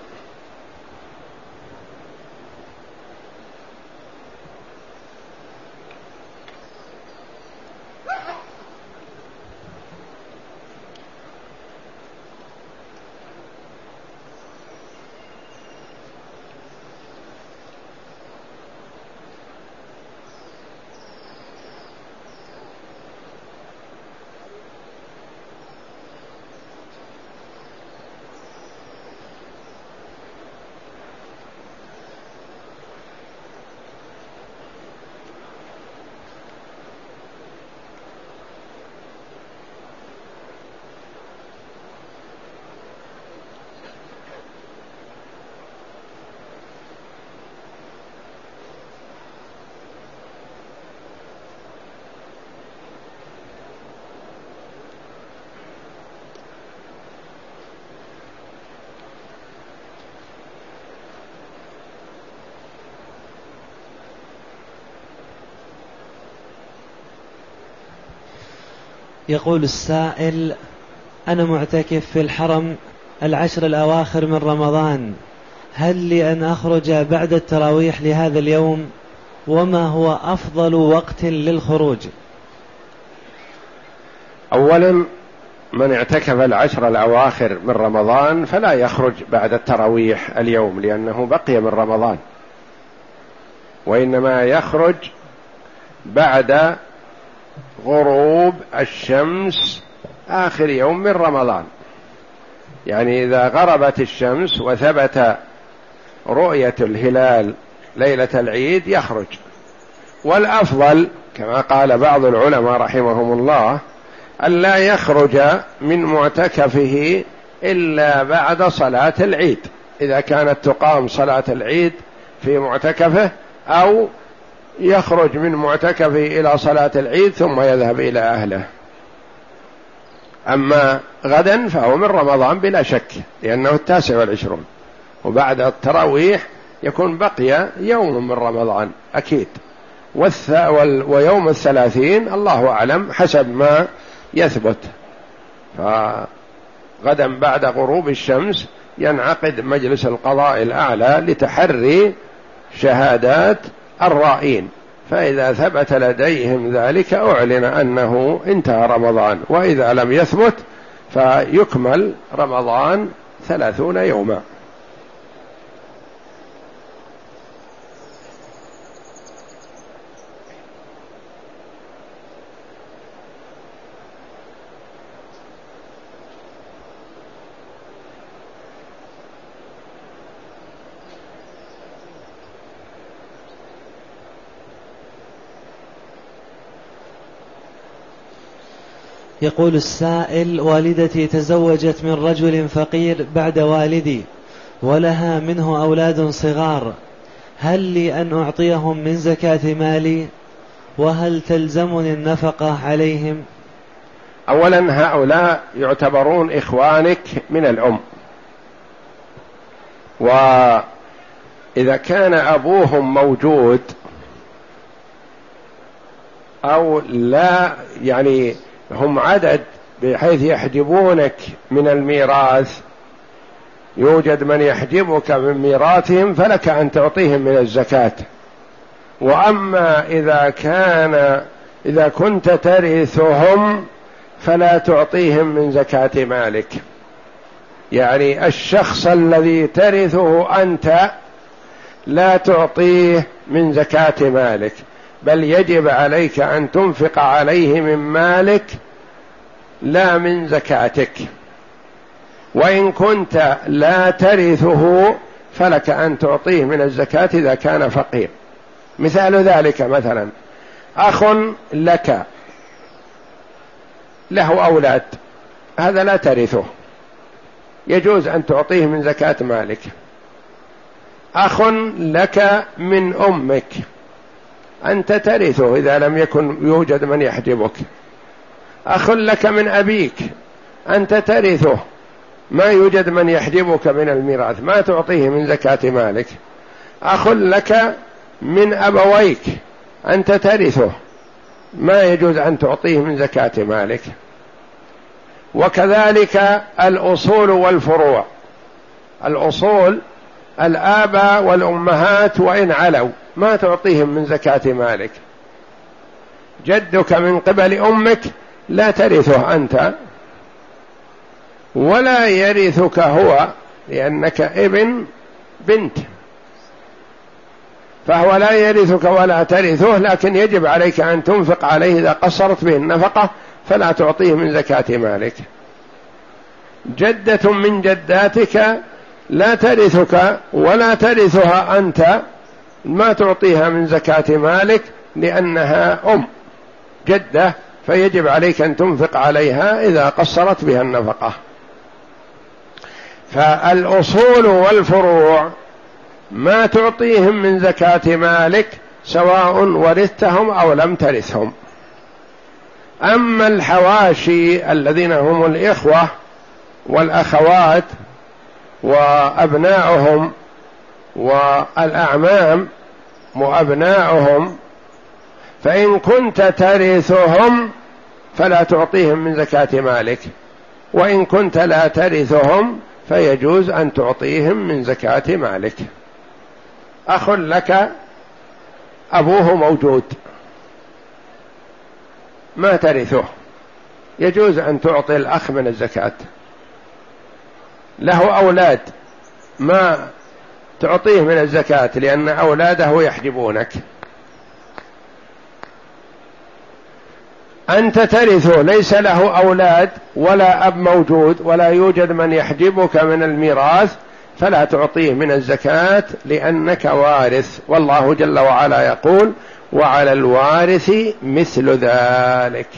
يقول السائل: أنا معتكف في الحرم العشر الأواخر من رمضان، هل لي أن أخرج بعد التراويح لهذا اليوم؟ وما هو أفضل وقت للخروج؟ أولا، من اعتكف العشر الأواخر من رمضان فلا يخرج بعد التراويح اليوم، لأنه بقي من رمضان، وإنما يخرج بعد غروب الشمس آخر يوم من رمضان. يعني إذا غربت الشمس وثبت رؤية الهلال ليلة العيد يخرج. والأفضل كما قال بعض العلماء رحمهم الله ألا يخرج من معتكفه إلا بعد صلاة العيد، إذا كانت تقام صلاة العيد في معتكفه، أو يخرج من معتكفه إلى صلاة العيد ثم يذهب إلى أهله. أما غدا فهو من رمضان بلا شك، لأنه التاسع والعشرون، وبعد التراويح يكون بقي يوم من رمضان أكيد، والث... وال... ويوم الثلاثين الله أعلم حسب ما يثبت. فغدا بعد غروب الشمس ينعقد مجلس القضاء الأعلى لتحري شهادات الرائين، فإذا ثبت لديهم ذلك أعلن أنه انتهى رمضان، وإذا لم يثبت فيكمل رمضان ثلاثون يوما. يقول السائل: والدتي تزوجت من رجل فقير بعد والدي، ولها منه أولاد صغار، هل لي أن أعطيهم من زكاة مالي؟ وهل تلزمني النفقة عليهم؟ أولا هؤلاء يعتبرون إخوانك من الأم، وإذا كان أبوهم موجود أو لا، يعني هم عدد بحيث يحجبونك من الميراث، يوجد من يحجبك من ميراثهم فلك أن تعطيهم من الزكاة. وأما إذا كان إذا كنت ترثهم فلا تعطيهم من زكاة مالك، يعني الشخص الذي ترثه أنت لا تعطيه من زكاة مالك، بل يجب عليك أن تنفق عليه من مالك لا من زكاتك. وإن كنت لا ترثه فلك أن تعطيه من الزكاة إذا كان فقير. مثال ذلك مثلا أخ لك له أولاد، هذا لا ترثه، يجوز أن تعطيه من زكاة مالك. أخ لك من أمك، أنت ترثه إذا لم يكن يوجد من يحجبك. أخ لك من أبيك، أنت ترثه، ما يوجد من يحجبك من الميراث، ما تعطيه من زكاة مالك. أخ لك من أبويك، أنت ترثه، ما يجوز أن تعطيه من زكاة مالك. وكذلك الأصول والفروع، الأصول الآباء والأمهات وإن علوا ما تعطيهم من زكاة مالك. جدك من قبل أمك لا ترثه أنت ولا يرثك هو، لأنك ابن بنت، فهو لا يرثك ولا ترثه، لكن يجب عليك أن تنفق عليه إذا قصرت به النفقة، فلا تعطيه من زكاة مالك. جدة من جداتك لا ترثك ولا ترثها أنت، ما تعطيها من زكاة مالك لأنها أم جدة، فيجب عليك أن تنفق عليها إذا قصرت بها النفقة. فالأصول والفروع ما تعطيهم من زكاة مالك سواء ورثتهم أو لم ترثهم. أما الحواشي الذين هم الإخوة والأخوات وأبناؤهم والأعمام وأبناؤهم، فإن كنت ترثهم فلا تعطيهم من زكاة مالك، وإن كنت لا ترثهم فيجوز أن تعطيهم من زكاة مالك. أخ لك أبوه موجود ما ترثه، يجوز أن تعطي الأخ من الزكاة. له أولاد ما تعطيه من الزكاة لأن أولاده يحجبونك. أنت ترثه ليس له أولاد ولا أب موجود ولا يوجد من يحجبك من الميراث، فلا تعطيه من الزكاة لأنك وارث، والله جل وعلا يقول: وعلى الوارث مثل ذلك.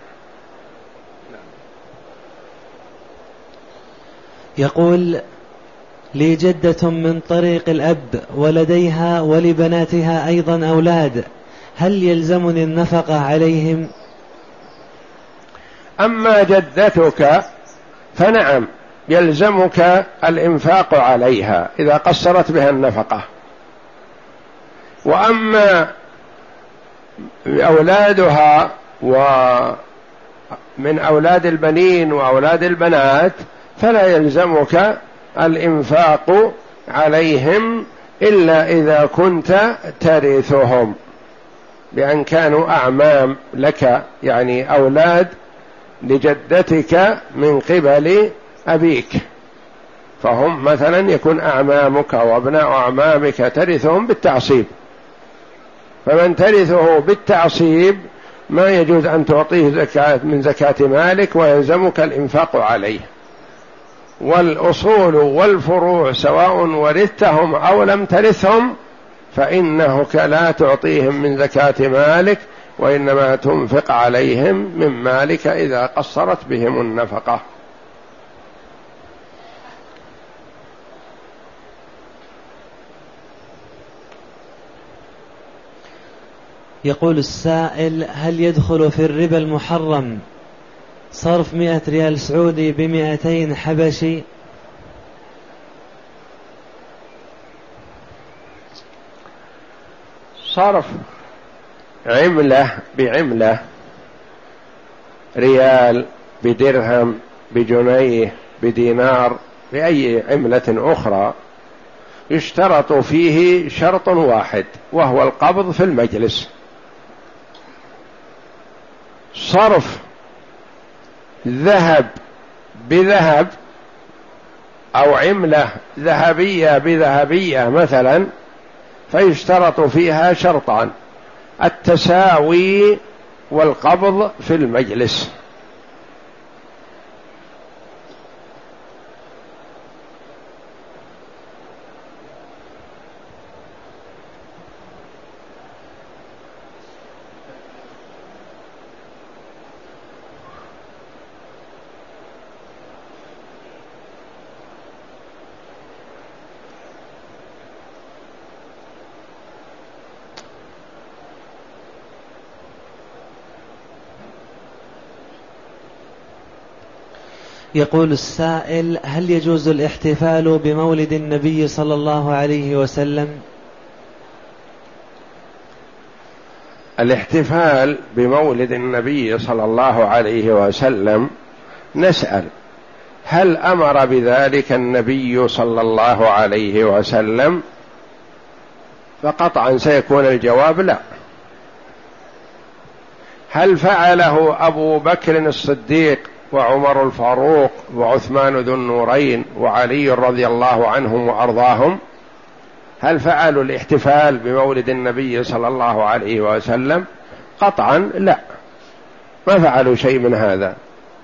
يقول: لي جدة من طريق الأب ولديها ولبناتها أيضا أولاد، هل يلزمني النفقة عليهم؟ أما جدتك فنعم يلزمك الإنفاق عليها إذا قصرت بها النفقة. وأما أولادها ومن أولاد البنين وأولاد البنات فلا يلزمك الإنفاق عليهم إلا إذا كنت ترثهم، بأن كانوا أعمام لك، يعني أولاد لجدتك من قبل أبيك، فهم مثلا يكون أعمامك وأبناء أعمامك ترثهم بالتعصيب، فمن ترثه بالتعصيب ما يجوز أن تعطيه زكاة من زكاة مالك ويلزمك الإنفاق عليه. والأصول والفروع سواء ورثتهم أو لم ترثهم فإنك لا تعطيهم من زكاة مالك، وإنما تنفق عليهم من مالك إذا قصرت بهم النفقة. يقول السائل: هل يدخل في الربا المحرم صرف مئة ريال سعودي بمئتين حبشي. صرف عملة بعملة، ريال بدرهم بجنيه بدينار بأي عملة أخرى، يشترط فيه شرط واحد وهو القبض في المجلس. صرف ذهب بذهب أو عملة ذهبية بذهبية مثلا، فيشترط فيها شرطان: التساوي والقبض في المجلس. يقول السائل: هل يجوز الاحتفال بمولد النبي صلى الله عليه وسلم؟ الاحتفال بمولد النبي صلى الله عليه وسلم، نسأل: هل أمر بذلك النبي صلى الله عليه وسلم؟ فقطعا سيكون الجواب لا. هل فعله أبو بكر الصديق وعمر الفاروق وعثمان ذو النورين وعلي رضي الله عنهم وأرضاهم؟ هل فعلوا الاحتفال بمولد النبي صلى الله عليه وسلم؟ قطعا لا، ما فعلوا شيء من هذا.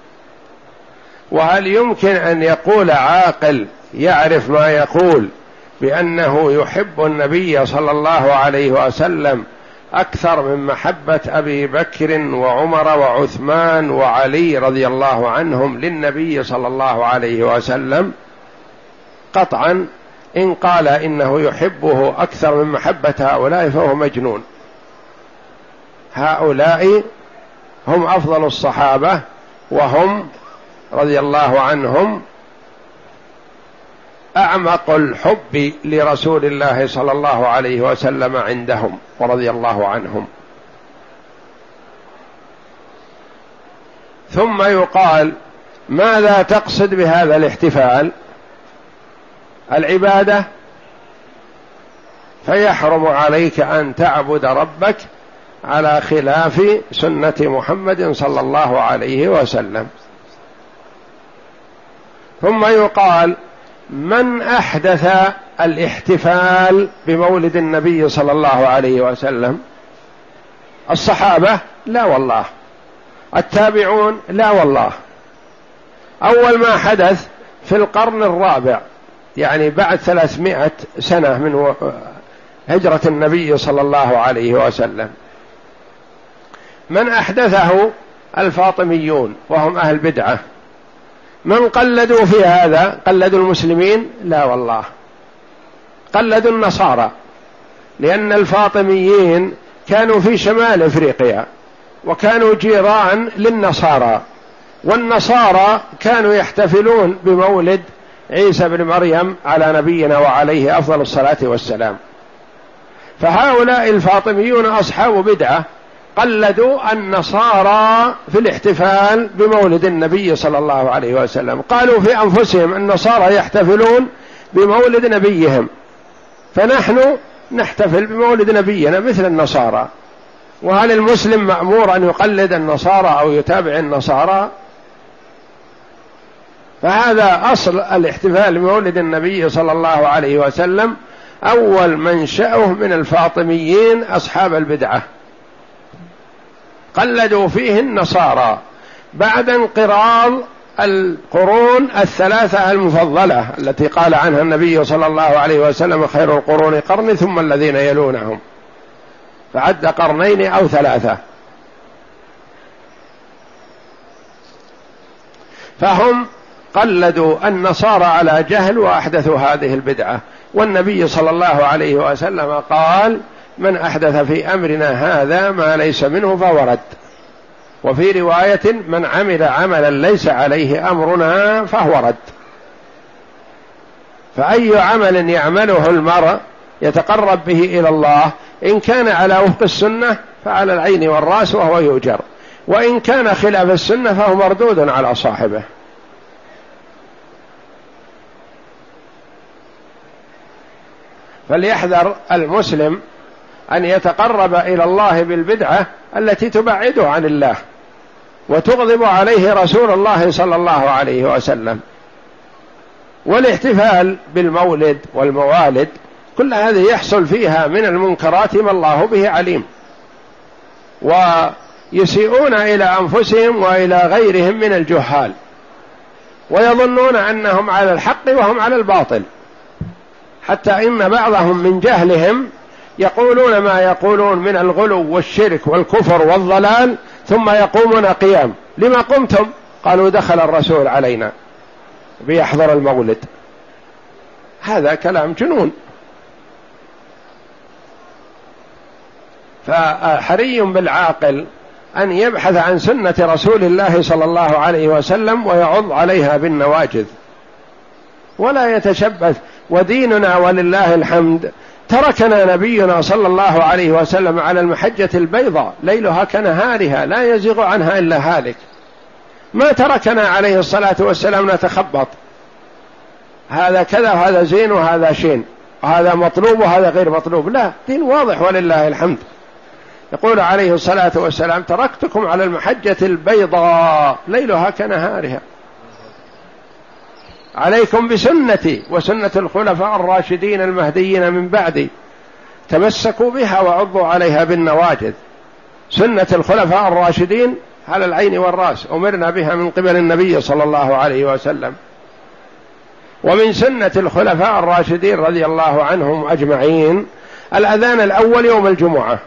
وهل يمكن أن يقول عاقل يعرف ما يقول بأنه يحب النبي صلى الله عليه وسلم أكثر من محبة أبي بكر وعمر وعثمان وعلي رضي الله عنهم للنبي صلى الله عليه وسلم؟ قطعا إن قال إنه يحبه أكثر من محبة هؤلاء فهو مجنون. هؤلاء هم أفضل الصحابة، وهم رضي الله عنهم أعمق الحب لرسول الله صلى الله عليه وسلم عندهم ورضي الله عنهم. ثم يقال: ماذا تقصد بهذا الاحتفال؟ العبادة، فيحرم عليك أن تعبد ربك على خلاف سنة محمد صلى الله عليه وسلم. ثم يقال: من أحدث الاحتفال بمولد النبي صلى الله عليه وسلم؟ الصحابة؟ لا والله. التابعون؟ لا والله. أول ما حدث في القرن الرابع، يعني بعد ثلاثمائة سنة من هجرة النبي صلى الله عليه وسلم. من أحدثه؟ الفاطميون، وهم أهل بدعة. من قلدوا في هذا؟ قلدوا المسلمين؟ لا والله، قلدوا النصارى، لأن الفاطميين كانوا في شمال أفريقيا وكانوا جيران للنصارى، والنصارى كانوا يحتفلون بمولد عيسى بن مريم على نبينا وعليه أفضل الصلاة والسلام. فهؤلاء الفاطميون أصحاب بدعة قلدوا النصارى في الاحتفال بمولد النبي صلى الله عليه وسلم. قالوا في أنفسهم: النصارى يحتفلون بمولد نبيهم، فنحن نحتفل بمولد نبينا مثل النصارى. وهل المسلم مأمور أن يقلد النصارى أو يتابع النصارى؟ فهذا أصل الاحتفال بمولد النبي صلى الله عليه وسلم، أول منشأه من الفاطميين أصحاب البدعة، قلدوا فيه النصارى بعد انقراض القرون الثلاثة المفضلة التي قال عنها النبي صلى الله عليه وسلم: خير القرون قرني ثم الذين يلونهم، فعد قرنين أو ثلاثة. فهم قلدوا النصارى على جهل وأحدثوا هذه البدعة. والنبي صلى الله عليه وسلم قال: من أحدث في أمرنا هذا ما ليس منه فهو رد. وفي رواية من عمل عملا ليس عليه أمرنا فهو رد. فأي عمل يعمله المرء يتقرب به إلى الله إن كان على وفق السنة فعلى العين والرأس وهو يؤجر، وإن كان خلاف السنة فهو مردود على صاحبه. فليحذر المسلم أن يتقرب إلى الله بالبدعة التي تبعده عن الله وتغضب عليه رسول الله صلى الله عليه وسلم. والاحتفال بالمولد والموالد كل هذه يحصل فيها من المنكرات ما الله به عليم، ويسيئون إلى أنفسهم وإلى غيرهم من الجهال، ويظنون أنهم على الحق وهم على الباطل، حتى إن بعضهم من جهلهم يقولون ما يقولون من الغلو والشرك والكفر والضلال ثم يقومون قيام. لما قمتم؟ قالوا دخل الرسول علينا بيحضر المولد. هذا كلام جنون. فحري بالعاقل أن يبحث عن سنة رسول الله صلى الله عليه وسلم ويعض عليها بالنواجذ ولا يتشبث. وديننا ولله الحمد تركنا نبينا صلى الله عليه وسلم على المحجة البيضاء ليلها كنهارها لا يزيغ عنها إلا هالك. ما تركنا عليه الصلاة والسلام نتخبط، هذا كذا وهذا زين وهذا شين، وهذا مطلوب وهذا غير مطلوب، لا، دين واضح ولله الحمد. يقول عليه الصلاة والسلام تركتكم على المحجة البيضاء ليلها كنهارها، عليكم بسنتي وسنة الخلفاء الراشدين المهديين من بعدي، تمسكوا بها وعضوا عليها بالنواجذ. سنة الخلفاء الراشدين على العين والرأس، أمرنا بها من قبل النبي صلى الله عليه وسلم. ومن سنة الخلفاء الراشدين رضي الله عنهم أجمعين الأذان الأول يوم الجمعة،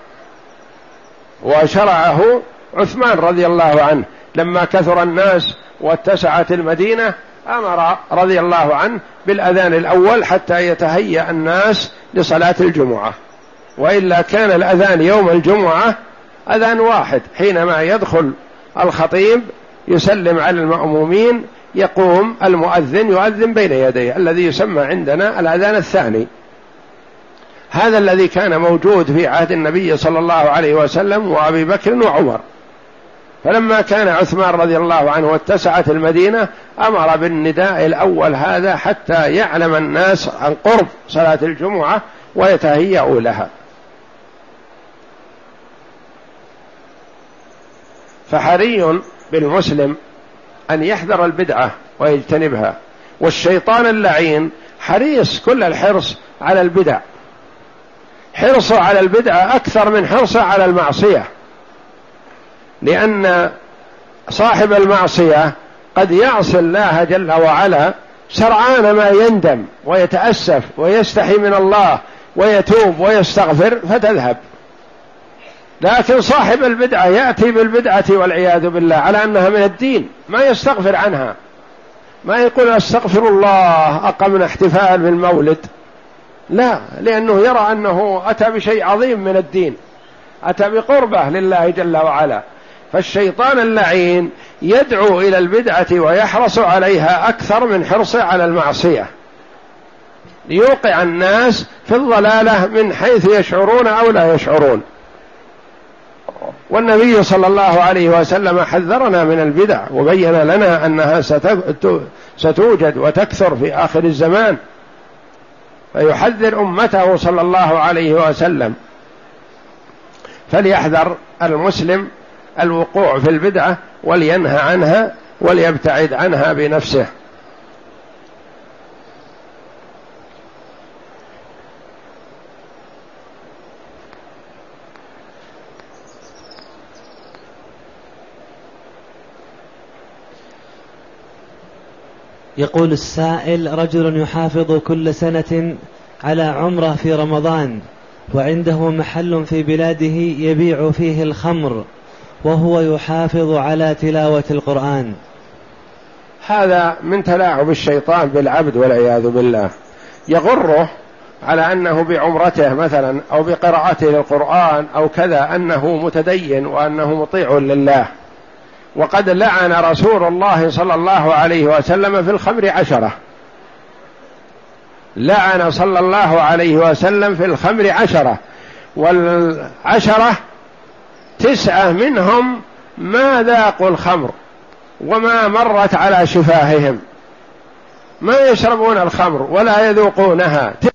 وشرعه عثمان رضي الله عنه لما كثر الناس واتسعت المدينة، أمر رضي الله عنه بالأذان الأول حتى يتهيأ الناس لصلاة الجمعة. وإلا كان الأذان يوم الجمعة أذان واحد، حينما يدخل الخطيب يسلم على المأمومين يقوم المؤذن يؤذن بين يديه، الذي يسمى عندنا الأذان الثاني. هذا الذي كان موجود في عهد النبي صلى الله عليه وسلم وأبي بكر وعمر. فلما كان عثمان رضي الله عنه واتسعت المدينة أمر بالنداء الأول هذا حتى يعلم الناس عن قرب صلاة الجمعة ويتهيأوا لها. فحري بالمسلم أن يحذر البدعة ويجتنبها. والشيطان اللعين حريص كل الحرص على البدع، حرصه على البدعة أكثر من حرصه على المعصية، لأن صاحب المعصية قد يعصي الله جل وعلا سرعان ما يندم ويتأسف ويستحي من الله ويتوب ويستغفر فتذهب. لكن صاحب البدعة يأتي بالبدعة والعياذ بالله على أنها من الدين، ما يستغفر عنها، ما يقول استغفر الله أقمنا احتفال بالمولد، لا، لأنه يرى أنه أتى بشيء عظيم من الدين، أتى بقربة لله جل وعلا. فالشيطان اللعين يدعو إلى البدعة ويحرص عليها أكثر من حرصه على المعصية، ليوقع الناس في الضلالة من حيث يشعرون أو لا يشعرون. والنبي صلى الله عليه وسلم حذرنا من البدع وبين لنا أنها ستوجد وتكثر في آخر الزمان، فيحذر أمته صلى الله عليه وسلم. فليحذر المسلم الوقوع في البدعة ولينهى عنها وليبتعد عنها بنفسه. يقول السائل: رجل يحافظ كل سنة على عمرة في رمضان، وعنده محل في بلاده يبيع فيه الخمر، وهو يحافظ على تلاوة القرآن. هذا من تلاعب الشيطان بالعبد والعياذ بالله، يغره على أنه بعمرته مثلا أو بقراءته للقرآن أو كذا أنه متدين وأنه مطيع لله، وقد لعن رسول الله صلى الله عليه وسلم في الخمر عشرة، لعن صلى الله عليه وسلم في الخمر عشرة، والعشرة تسعة منهم ما ذاقوا الخمر وما مرت على شفاههم، ما يشربون الخمر ولا يذوقونها.